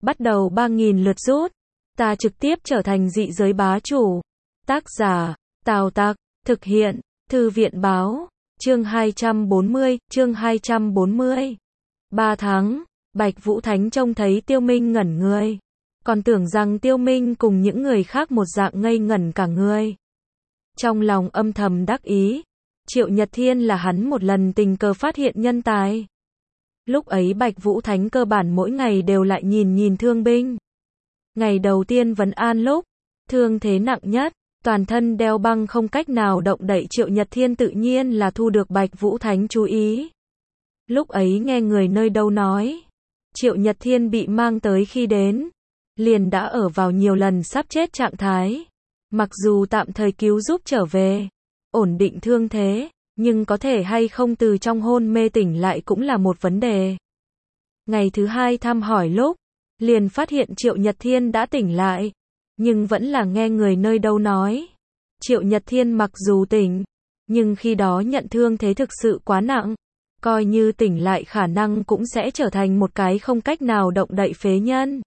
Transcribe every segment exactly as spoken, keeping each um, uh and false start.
bắt đầu ba nghìn lượt rút. Ta trực tiếp trở thành dị giới bá chủ. Tác giả, Tào Tặc, thực hiện, Thư viện báo, chương hai trăm bốn mươi, chương hai trăm bốn mươi. Ba tháng, Bạch Vũ Thánh trông thấy Tiêu Minh ngẩn người. Còn tưởng rằng Tiêu Minh cùng những người khác một dạng ngây ngẩn cả người. Trong lòng âm thầm đắc ý, Triệu Nhật Thiên là hắn một lần tình cờ phát hiện nhân tài. Lúc ấy Bạch Vũ Thánh cơ bản mỗi ngày đều lại nhìn nhìn thương binh. Ngày đầu tiên vấn an lúc, thương thế nặng nhất, toàn thân đeo băng không cách nào động đậy, Triệu Nhật Thiên tự nhiên là thu được Bạch Vũ Thánh chú ý. Lúc ấy nghe người nơi đâu nói, Triệu Nhật Thiên bị mang tới khi đến, liền đã ở vào nhiều lần sắp chết trạng thái. Mặc dù tạm thời cứu giúp trở về, ổn định thương thế, nhưng có thể hay không từ trong hôn mê tỉnh lại cũng là một vấn đề. Ngày thứ hai thăm hỏi lúc, liền phát hiện Triệu Nhật Thiên đã tỉnh lại, nhưng vẫn là nghe người nơi đâu nói. Triệu Nhật Thiên mặc dù tỉnh, nhưng khi đó nhận thương thế thực sự quá nặng, coi như tỉnh lại khả năng cũng sẽ trở thành một cái không cách nào động đậy phế nhân.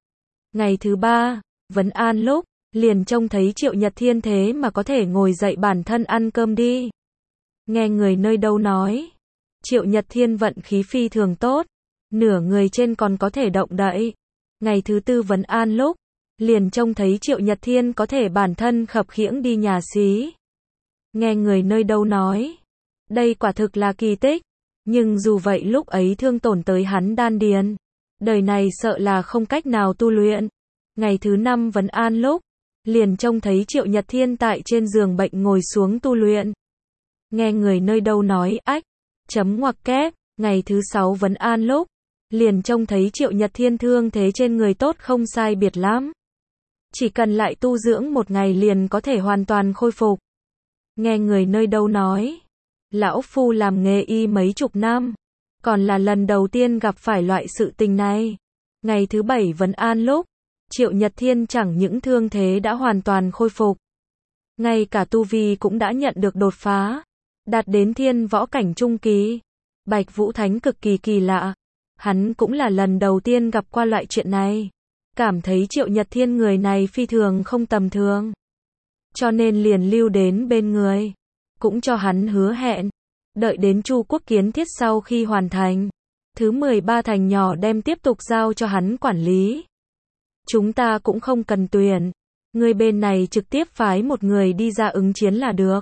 Ngày thứ ba, vấn an lúc, liền trông thấy Triệu Nhật Thiên thế mà có thể ngồi dậy bản thân ăn cơm đi. Nghe người nơi đâu nói, Triệu Nhật Thiên vận khí phi thường tốt, nửa người trên còn có thể động đậy. Ngày thứ tư vấn an lúc, liền trông thấy Triệu Nhật Thiên có thể bản thân khập khiễng đi nhà xí. Nghe người nơi đâu nói, đây quả thực là kỳ tích, nhưng dù vậy lúc ấy thương tổn tới hắn đan điền, đời này sợ là không cách nào tu luyện. Ngày thứ năm vấn an lúc, liền trông thấy Triệu Nhật Thiên tại trên giường bệnh ngồi xuống tu luyện. Nghe người nơi đâu nói, ách, chấm ngoặc kép. Ngày thứ sáu vấn an lúc, liền trông thấy Triệu Nhật Thiên thương thế trên người tốt không sai biệt lắm. Chỉ cần lại tu dưỡng một ngày liền có thể hoàn toàn khôi phục. Nghe người nơi đâu nói, lão phu làm nghề y mấy chục năm, còn là lần đầu tiên gặp phải loại sự tình này. Ngày thứ bảy vấn an lúc, Triệu Nhật Thiên chẳng những thương thế đã hoàn toàn khôi phục, ngay cả tu vi cũng đã nhận được đột phá, đạt đến thiên võ cảnh trung kỳ. Bạch Vũ Thánh cực kỳ kỳ lạ, hắn cũng là lần đầu tiên gặp qua loại chuyện này, cảm thấy Triệu Nhật Thiên người này phi thường không tầm thường, cho nên liền lưu đến bên người, cũng cho hắn hứa hẹn, đợi đến Chu Quốc kiến thiết sau khi hoàn thành, thứ mười ba thành nhỏ đem tiếp tục giao cho hắn quản lý. Chúng ta cũng không cần tuyển, người bên này trực tiếp phái một người đi ra ứng chiến là được.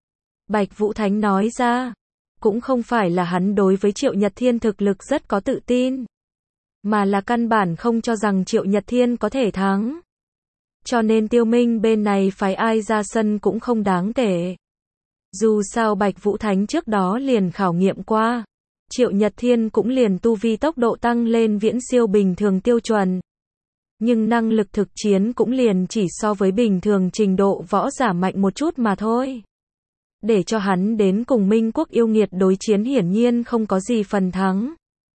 Bạch Vũ Thánh nói ra, cũng không phải là hắn đối với Triệu Nhật Thiên thực lực rất có tự tin, mà là căn bản không cho rằng Triệu Nhật Thiên có thể thắng. Cho nên Tiêu Minh bên này phái ai ra sân cũng không đáng kể. Dù sao Bạch Vũ Thánh trước đó liền khảo nghiệm qua, Triệu Nhật Thiên cũng liền tu vi tốc độ tăng lên viễn siêu bình thường tiêu chuẩn. Nhưng năng lực thực chiến cũng liền chỉ so với bình thường trình độ võ giả mạnh một chút mà thôi. Để cho hắn đến cùng Minh Quốc yêu nghiệt đối chiến hiển nhiên không có gì phần thắng.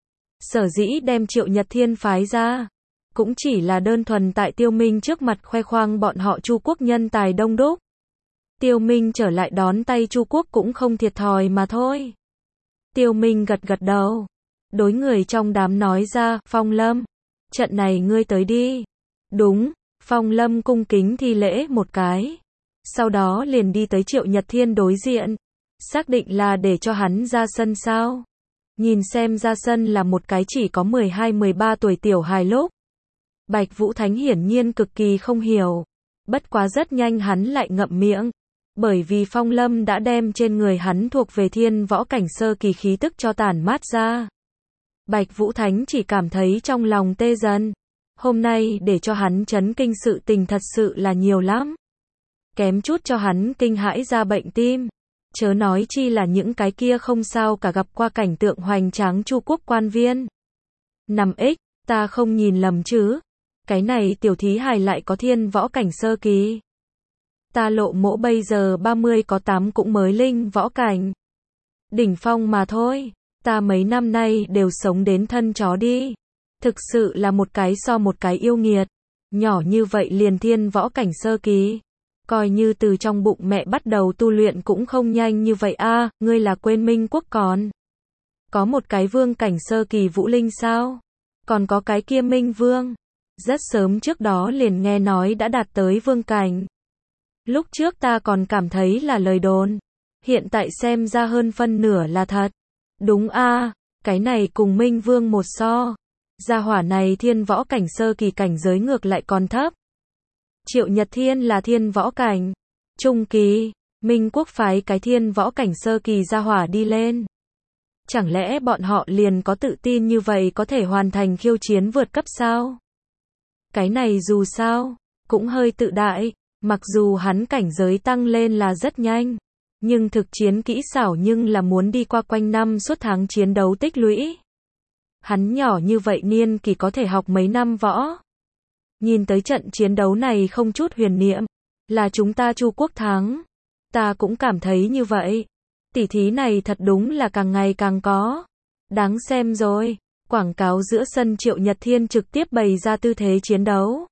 Sở dĩ đem Triệu Nhật Thiên phái ra, cũng chỉ là đơn thuần tại Tiêu Minh trước mặt khoe khoang bọn họ Chu Quốc nhân tài đông đúc. Tiêu Minh trở lại đón tay Chu Quốc cũng không thiệt thòi mà thôi. Tiêu Minh gật gật đầu, đối người trong đám nói ra, Phong Lâm, trận này ngươi tới đi. Đúng, Phong Lâm cung kính thi lễ một cái. Sau đó liền đi tới Triệu Nhật Thiên đối diện, xác định là để cho hắn ra sân sao. Nhìn xem ra sân là một cái chỉ có mười hai mười ba tuổi tiểu hài lúc. Bạch Vũ Thánh hiển nhiên cực kỳ không hiểu, bất quá rất nhanh hắn lại ngậm miệng, bởi vì Phong Lâm đã đem trên người hắn thuộc về thiên võ cảnh sơ kỳ khí tức cho tản mát ra. Bạch Vũ Thánh chỉ cảm thấy trong lòng tê dần, hôm nay để cho hắn chấn kinh sự tình thật sự là nhiều lắm. Kém chút cho hắn kinh hãi ra bệnh tim, chớ nói chi là những cái kia không sao cả gặp qua cảnh tượng hoành tráng Chu Quốc quan viên. năm x, ta không nhìn lầm chứ, cái này tiểu thí hài lại có thiên võ cảnh sơ kỳ. Ta Lộ Mỗ bây giờ ba mươi có tám cũng mới linh võ cảnh. Đỉnh phong mà thôi, ta mấy năm nay đều sống đến thân chó đi. Thực sự là một cái so một cái yêu nghiệt, nhỏ như vậy liền thiên võ cảnh sơ kỳ. Coi như từ trong bụng mẹ bắt đầu tu luyện cũng không nhanh như vậy a, à, ngươi là quên Minh Quốc còn có một cái vương cảnh sơ kỳ vũ linh sao? Còn có cái kia Minh Vương, Rất sớm trước đó liền nghe nói đã đạt tới vương cảnh. Lúc trước ta còn cảm thấy là lời đồn. Hiện tại xem ra hơn phân nửa là thật. Đúng a, cái này cùng Minh Vương một so. Gia hỏa này thiên võ cảnh sơ kỳ cảnh giới ngược lại còn thấp. Triệu Nhật Thiên là thiên võ cảnh trung kỳ, Minh Quốc phái cái thiên võ cảnh sơ kỳ gia hỏa đi lên. Chẳng lẽ bọn họ liền có tự tin như vậy có thể hoàn thành khiêu chiến vượt cấp sao? Cái này dù sao, cũng hơi tự đại, mặc dù hắn cảnh giới tăng lên là rất nhanh, nhưng thực chiến kỹ xảo nhưng là muốn đi qua quanh năm suốt tháng chiến đấu tích lũy. Hắn nhỏ như vậy niên kỳ có thể học mấy năm võ. Nhìn tới trận chiến đấu này không chút huyền niệm, là chúng ta Chu quốc thắng. Ta cũng cảm thấy như vậy. Tỉ thí này thật đúng là càng ngày càng có. Đáng xem rồi. Quảng cáo giữa sân Triệu Nhật Thiên trực tiếp bày ra tư thế chiến đấu.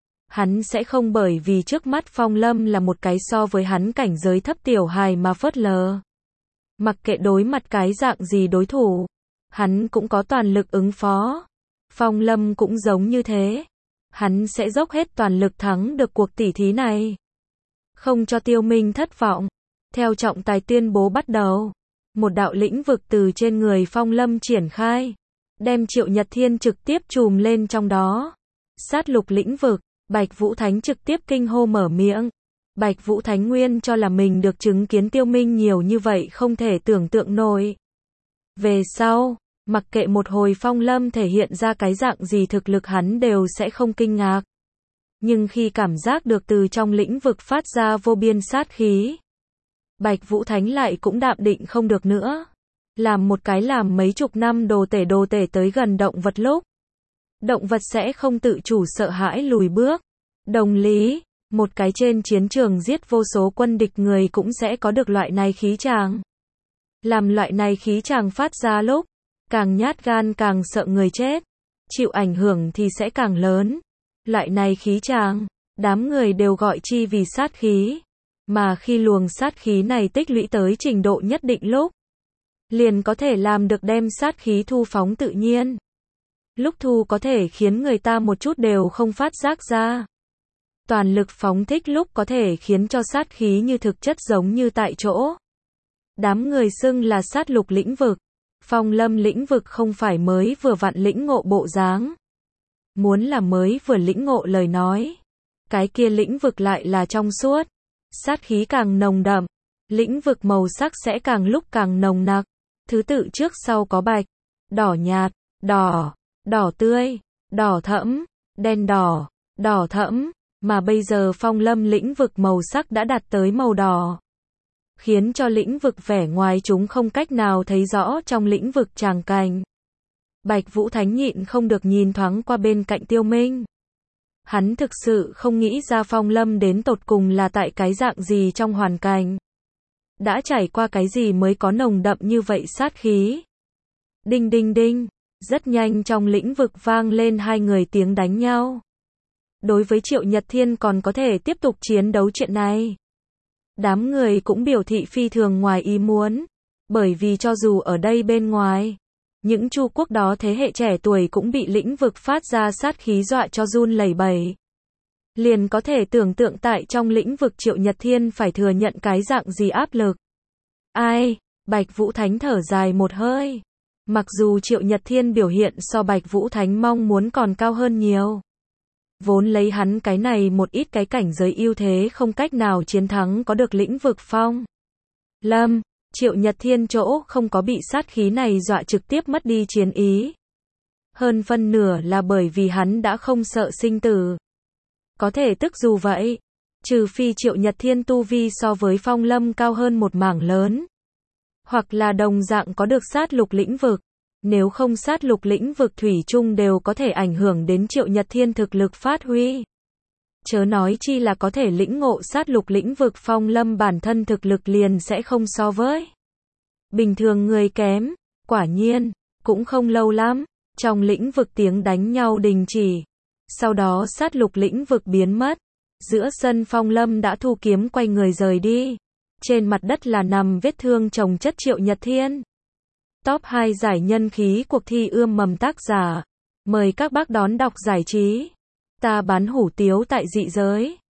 Hắn sẽ không bởi vì trước mắt Phong Lâm là một cái so với hắn cảnh giới thấp tiểu hài mà phớt lờ. Mặc kệ đối mặt cái dạng gì đối thủ, hắn cũng có toàn lực ứng phó. Phong Lâm cũng giống như thế. Hắn sẽ dốc hết toàn lực thắng được cuộc tỉ thí này. Không cho Tiêu Minh thất vọng. Theo trọng tài tuyên bố bắt đầu. Một đạo lĩnh vực từ trên người Phong Lâm triển khai. Đem Triệu Nhật Thiên trực tiếp chùm lên trong đó. Sát lục lĩnh vực. Bạch Vũ Thánh trực tiếp kinh hô mở miệng. Bạch Vũ Thánh nguyên cho là mình được chứng kiến Tiêu Minh nhiều như vậy không thể tưởng tượng nổi. Về sau, mặc kệ một hồi Phong Lâm thể hiện ra cái dạng gì thực lực hắn đều sẽ không kinh ngạc. Nhưng khi cảm giác được từ trong lĩnh vực phát ra vô biên sát khí, Bạch Vũ Thánh lại cũng đạm định không được nữa. Làm một cái làm mấy chục năm đồ tể đồ tể tới gần động vật lúc, động vật sẽ không tự chủ sợ hãi lùi bước. Đồng lý, một cái trên chiến trường giết vô số quân địch người cũng sẽ có được loại này khí tràng. Làm loại này khí tràng phát ra lúc, càng nhát gan càng sợ người chết, chịu ảnh hưởng thì sẽ càng lớn. Loại này khí tràng, đám người đều gọi chi vì sát khí. Mà khi luồng sát khí này tích lũy tới trình độ nhất định lúc, liền có thể làm được đem sát khí thu phóng tự nhiên. Lúc thu có thể khiến người ta một chút đều không phát giác ra. Toàn lực phóng thích lúc có thể khiến cho sát khí như thực chất giống như tại chỗ. Đám người xưng là sát lục lĩnh vực. Phong Lâm lĩnh vực không phải mới vừa vặn lĩnh ngộ bộ dáng. Muốn là mới vừa lĩnh ngộ lời nói, cái kia lĩnh vực lại là trong suốt. Sát khí càng nồng đậm, lĩnh vực màu sắc sẽ càng lúc càng nồng nặc. Thứ tự trước sau có bạch, đỏ nhạt, đỏ, đỏ tươi, đỏ thẫm, đen đỏ, đỏ thẫm, mà bây giờ Phong Lâm lĩnh vực màu sắc đã đạt tới màu đỏ, khiến cho lĩnh vực vẻ ngoài chúng không cách nào thấy rõ trong lĩnh vực tràng cảnh. Bạch Vũ Thánh nhịn không được nhìn thoáng qua bên cạnh Tiêu Minh. Hắn thực sự không nghĩ ra Phong Lâm đến tột cùng là tại cái dạng gì trong hoàn cảnh. Đã trải qua cái gì mới có nồng đậm như vậy sát khí. Đinh đinh đinh, rất nhanh trong lĩnh vực vang lên hai người tiếng đánh nhau. Đối với Triệu Nhật Thiên còn có thể tiếp tục chiến đấu chuyện này, đám người cũng biểu thị phi thường ngoài ý muốn, bởi vì cho dù ở đây bên ngoài, những Chu quốc đó thế hệ trẻ tuổi cũng bị lĩnh vực phát ra sát khí dọa cho run lẩy bẩy. Liền có thể tưởng tượng tại trong lĩnh vực Triệu Nhật Thiên phải thừa nhận cái dạng gì áp lực. Ai, Bạch Vũ Thánh thở dài một hơi. Mặc dù Triệu Nhật Thiên biểu hiện so Bạch Vũ Thánh mong muốn còn cao hơn nhiều. Vốn lấy hắn cái này một ít cái cảnh giới ưu thế không cách nào chiến thắng có được lĩnh vực Phong Lâm, Triệu Nhật Thiên chỗ không có bị sát khí này dọa trực tiếp mất đi chiến ý. Hơn phân nửa là bởi vì hắn đã không sợ sinh tử. Có thể tức dù vậy, trừ phi Triệu Nhật Thiên tu vi so với Phong Lâm cao hơn một mảng lớn, hoặc là đồng dạng có được sát lục lĩnh vực. Nếu không sát lục lĩnh vực thủy chung đều có thể ảnh hưởng đến Triệu Nhật Thiên thực lực phát huy. Chớ nói chi là có thể lĩnh ngộ sát lục lĩnh vực Phong Lâm bản thân thực lực liền sẽ không so với bình thường người kém. Quả nhiên, cũng không lâu lắm, trong lĩnh vực tiếng đánh nhau đình chỉ. Sau đó sát lục lĩnh vực biến mất. Giữa sân Phong Lâm đã thu kiếm quay người rời đi. Trên mặt đất là nằm vết thương chồng chất Triệu Nhật Thiên. Top hai giải nhân khí cuộc thi ươm mầm tác giả. Mời các bác đón đọc giải trí. Ta bán hủ tiếu tại dị giới.